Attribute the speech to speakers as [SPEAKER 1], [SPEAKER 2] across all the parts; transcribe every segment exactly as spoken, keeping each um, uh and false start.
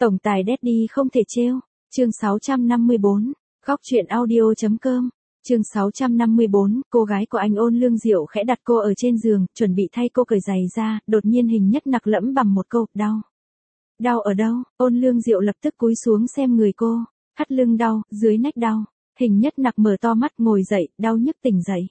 [SPEAKER 1] Tổng tài Daddy không thể trêu. Chương sáu trăm năm mươi bốn. Góc truyện audio.com. Chương sáu trăm năm mươi bốn, cô gái của anh Ôn Lương Diệu khẽ đặt cô ở trên giường, chuẩn bị thay cô cởi giày ra, đột nhiên Hình Nhất Nặc lẩm bẩm một câu, đau. Đau ở đâu? Ôn Lương Diệu lập tức cúi xuống xem người cô, thắt lưng đau, dưới nách đau. Hình Nhất Nặc mở to mắt ngồi dậy, đau nhức tỉnh dậy.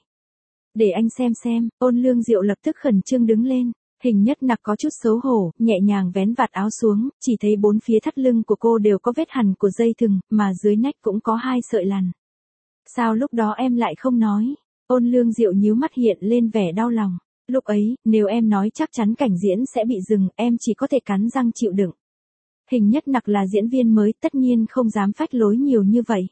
[SPEAKER 1] Để anh xem xem, Ôn Lương Diệu lập tức khẩn trương đứng lên. Hình Nhất Nặc có chút xấu hổ, nhẹ nhàng vén vạt áo xuống, chỉ thấy bốn phía thắt lưng của cô đều có vết hằn của dây thừng, mà dưới nách cũng có hai sợi lằn. Sao lúc đó em lại không nói? Ôn Lương Diệu nhíu mắt hiện lên vẻ đau lòng. Lúc ấy, nếu em nói chắc chắn cảnh diễn sẽ bị dừng, em chỉ có thể cắn răng chịu đựng. Hình Nhất Nặc là diễn viên mới, tất nhiên không dám phách lối nhiều như vậy.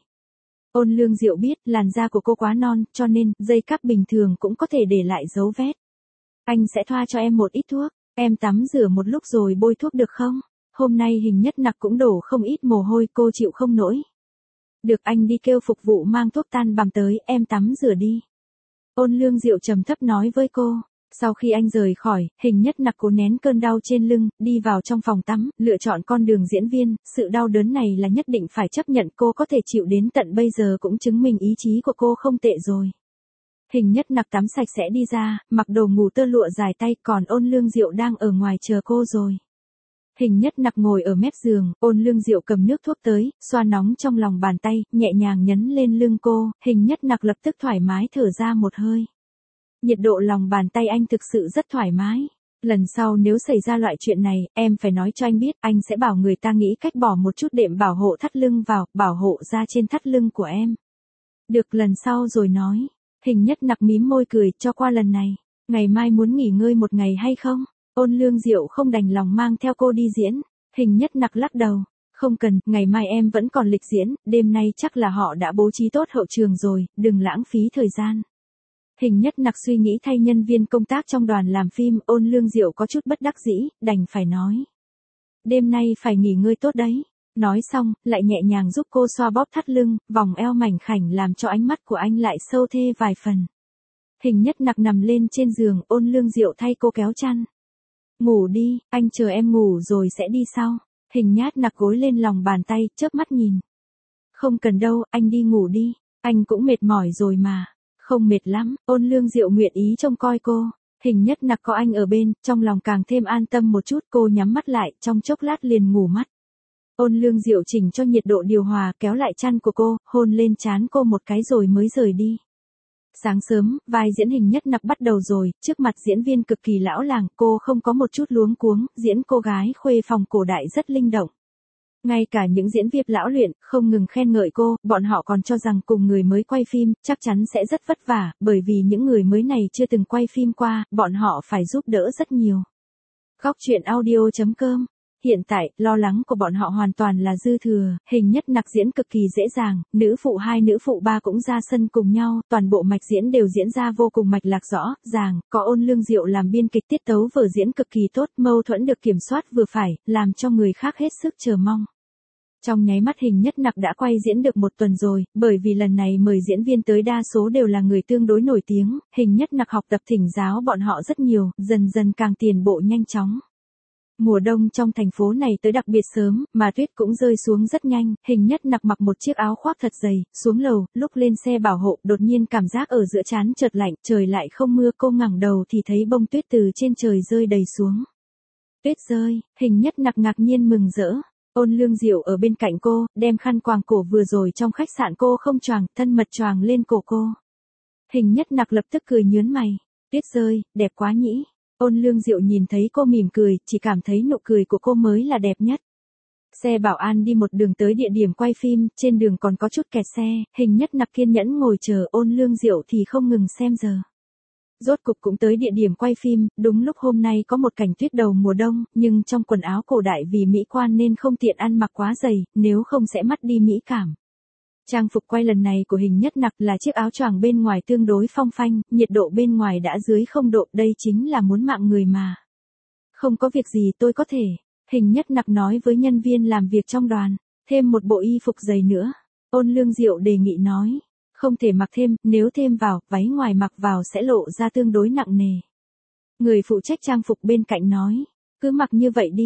[SPEAKER 1] Ôn Lương Diệu biết, làn da của cô quá non, cho nên, dây cáp bình thường cũng có thể để lại dấu vết. Anh sẽ thoa cho em một ít thuốc, em tắm rửa một lúc rồi bôi thuốc được không? Hôm nay Hình Nhất Nặc cũng đổ không ít mồ hôi, cô chịu không nổi. Được, anh đi kêu phục vụ mang thuốc tan bằm tới, em tắm rửa đi. Ôn Lương Diệu trầm thấp nói với cô. Sau khi anh rời khỏi, Hình Nhất Nặc cố nén cơn đau trên lưng, đi vào trong phòng tắm, lựa chọn con đường diễn viên, sự đau đớn này là nhất định phải chấp nhận, cô có thể chịu đến tận bây giờ cũng chứng minh ý chí của cô không tệ rồi. Hình Nhất Nặc tắm sạch sẽ đi ra, mặc đồ ngủ tơ lụa dài tay, còn Ôn Lương Diệu đang ở ngoài chờ cô rồi. Hình Nhất Nặc ngồi ở mép giường, Ôn Lương Diệu cầm nước thuốc tới, xoa nóng trong lòng bàn tay, nhẹ nhàng nhấn lên lưng cô, Hình Nhất Nặc lập tức thoải mái thở ra một hơi. Nhiệt độ lòng bàn tay anh thực sự rất thoải mái. Lần sau nếu xảy ra loại chuyện này, em phải nói cho anh biết, anh sẽ bảo người ta nghĩ cách bỏ một chút đệm bảo hộ thắt lưng vào, bảo hộ da trên thắt lưng của em. Được, lần sau rồi nói. Hình Nhất Nặc mím môi cười, cho qua lần này. Ngày mai muốn nghỉ ngơi một ngày hay không? Ôn Lương Diệu không đành lòng mang theo cô đi diễn. Hình Nhất Nặc lắc đầu. Không cần, ngày mai em vẫn còn lịch diễn, đêm nay chắc là họ đã bố trí tốt hậu trường rồi, đừng lãng phí thời gian. Hình Nhất Nặc suy nghĩ thay nhân viên công tác trong đoàn làm phim, Ôn Lương Diệu có chút bất đắc dĩ, đành phải nói. Đêm nay phải nghỉ ngơi tốt đấy. Nói xong, lại nhẹ nhàng giúp cô xoa bóp thắt lưng, vòng eo mảnh khảnh làm cho ánh mắt của anh lại sâu thê vài phần. Hình Nhất Nặc nằm lên trên giường, Ôn Lương Diệu thay cô kéo chăn. Ngủ đi, anh chờ em ngủ rồi sẽ đi sau. Hình Nhất Nặc gối lên lòng bàn tay, chớp mắt nhìn. Không cần đâu, anh đi ngủ đi, anh cũng mệt mỏi rồi mà. Không mệt lắm, Ôn Lương Diệu nguyện ý trông coi cô. Hình Nhất Nặc có anh ở bên, trong lòng càng thêm an tâm một chút, cô nhắm mắt lại, trong chốc lát liền ngủ mất. Ôn Lương Diệu chỉnh cho nhiệt độ điều hòa, kéo lại chăn của cô, hôn lên trán cô một cái rồi mới rời đi. Sáng sớm, vai diễn Hình Nhất Nặc bắt đầu rồi, trước mặt diễn viên cực kỳ lão làng, cô không có một chút luống cuống, diễn cô gái khuê phòng cổ đại rất linh động. Ngay cả những diễn viên lão luyện, không ngừng khen ngợi cô, bọn họ còn cho rằng cùng người mới quay phim, chắc chắn sẽ rất vất vả, bởi vì những người mới này chưa từng quay phim qua, bọn họ phải giúp đỡ rất nhiều. Góc truyện audio.com. Hiện tại, lo lắng của bọn họ hoàn toàn là dư thừa, Hình Nhất Nặc diễn cực kỳ dễ dàng, nữ phụ hai nữ phụ ba cũng ra sân cùng nhau, toàn bộ mạch diễn đều diễn ra vô cùng mạch lạc rõ, ràng, có Ôn Lương Diệu làm biên kịch, tiết tấu vở diễn cực kỳ tốt, mâu thuẫn được kiểm soát vừa phải, làm cho người khác hết sức chờ mong. Trong nháy mắt Hình Nhất Nặc đã quay diễn được một tuần rồi, bởi vì lần này mời diễn viên tới đa số đều là người tương đối nổi tiếng, Hình Nhất Nặc học tập thỉnh giáo bọn họ rất nhiều, dần dần càng tiến bộ nhanh chóng. Mùa đông trong thành phố này tới đặc biệt sớm, mà tuyết cũng rơi xuống rất nhanh, Hình Nhất Nặc mặc một chiếc áo khoác thật dày, xuống lầu, lúc lên xe bảo hộ, đột nhiên cảm giác ở giữa trán chợt lạnh, trời lại không mưa, cô ngẩng đầu thì thấy bông tuyết từ trên trời rơi đầy xuống. Tuyết rơi, Hình Nhất Nặc ngạc nhiên mừng rỡ. Ôn Lương Diệu ở bên cạnh cô, đem khăn quàng cổ vừa rồi trong khách sạn cô không choàng, thân mật choàng lên cổ cô. Hình Nhất Nặc lập tức cười nhướng mày. Tuyết rơi, đẹp quá nhỉ. Ôn Lương Diệu nhìn thấy cô mỉm cười, chỉ cảm thấy nụ cười của cô mới là đẹp nhất. Xe bảo an đi một đường tới địa điểm quay phim, trên đường còn có chút kẹt xe, Hình Nhất Nặc kiên nhẫn ngồi chờ, Ôn Lương Diệu thì không ngừng xem giờ. Rốt cục cũng tới địa điểm quay phim, đúng lúc hôm nay có một cảnh tuyết đầu mùa đông, nhưng trong quần áo cổ đại vì mỹ quan nên không tiện ăn mặc quá dày, nếu không sẽ mất đi mỹ cảm. Trang phục quay lần này của Hình Nhất Nặc là chiếc áo choàng bên ngoài tương đối phong phanh, nhiệt độ bên ngoài đã dưới không độ, đây chính là muốn mạng người mà. Không có việc gì tôi có thể, Hình Nhất Nặc nói với nhân viên làm việc trong đoàn, thêm một bộ y phục dày nữa. Ôn Lương Diệu đề nghị nói, không thể mặc thêm, nếu thêm vào, váy ngoài mặc vào sẽ lộ ra tương đối nặng nề. Người phụ trách trang phục bên cạnh nói, cứ mặc như vậy đi.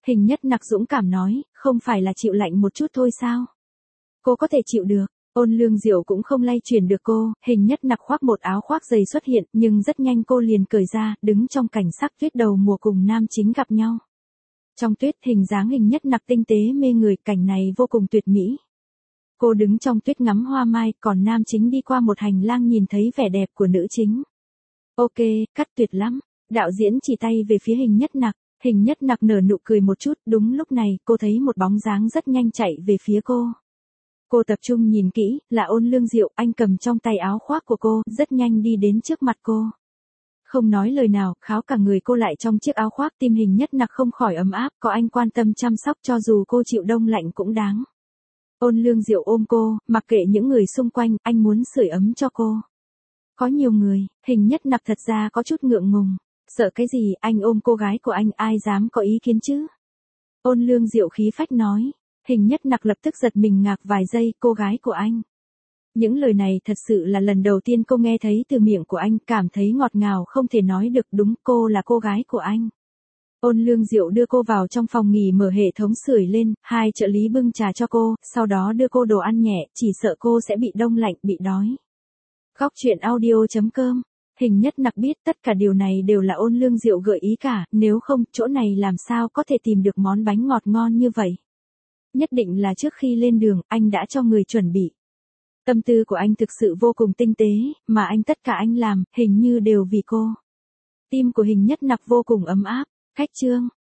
[SPEAKER 1] Hình nhất nặc dũng cảm nói, không phải là chịu lạnh một chút thôi sao? Cô có thể chịu được. Ôn Lương Diệu cũng không lay chuyển được cô, hình nhất nặc khoác một áo khoác dày xuất hiện, nhưng rất nhanh cô liền cởi ra, đứng trong cảnh sắc tuyết đầu mùa cùng nam chính gặp nhau. Trong tuyết hình dáng hình nhất nặc tinh tế mê người, cảnh này vô cùng tuyệt mỹ. Cô đứng trong tuyết ngắm hoa mai, còn nam chính đi qua một hành lang nhìn thấy vẻ đẹp của nữ chính. Ok, cắt tuyệt lắm. Đạo diễn chỉ tay về phía hình nhất nặc, hình nhất nặc nở nụ cười một chút, đúng lúc này cô thấy một bóng dáng rất nhanh chạy về phía cô. Cô tập trung nhìn kỹ, là Ôn Lương Diệu, anh cầm trong tay áo khoác của cô, rất nhanh đi đến trước mặt cô. Không nói lời nào, kháo cả người cô lại trong chiếc áo khoác, tim hình nhất nặc không khỏi ấm áp, có anh quan tâm chăm sóc cho dù cô chịu đông lạnh cũng đáng. Ôn Lương Diệu ôm cô, mặc kệ những người xung quanh, anh muốn sưởi ấm cho cô. Có nhiều người, hình nhất nặc thật ra có chút ngượng ngùng. Sợ cái gì, anh ôm cô gái của anh, ai dám có ý kiến chứ? Ôn Lương Diệu khí phách nói. Hình nhất nặc lập tức giật mình ngạc vài giây, cô gái của anh. Những lời này thật sự là lần đầu tiên cô nghe thấy từ miệng của anh, cảm thấy ngọt ngào không thể nói được, đúng, cô là cô gái của anh. Ôn Lương Diệu đưa cô vào trong phòng nghỉ, mở hệ thống sưởi lên, hai trợ lý bưng trà cho cô, sau đó đưa cô đồ ăn nhẹ, chỉ sợ cô sẽ bị đông lạnh, bị đói. Góc truyện audio chấm com. Hình nhất nặc biết tất cả điều này đều là Ôn Lương Diệu gợi ý cả, nếu không, chỗ này làm sao có thể tìm được món bánh ngọt ngon như vậy. Nhất định là trước khi lên đường, anh đã cho người chuẩn bị. Tâm tư của anh thực sự vô cùng tinh tế, mà anh tất cả anh làm, hình như đều vì cô. Tim của hình nhất nặc vô cùng ấm áp. Khách chương.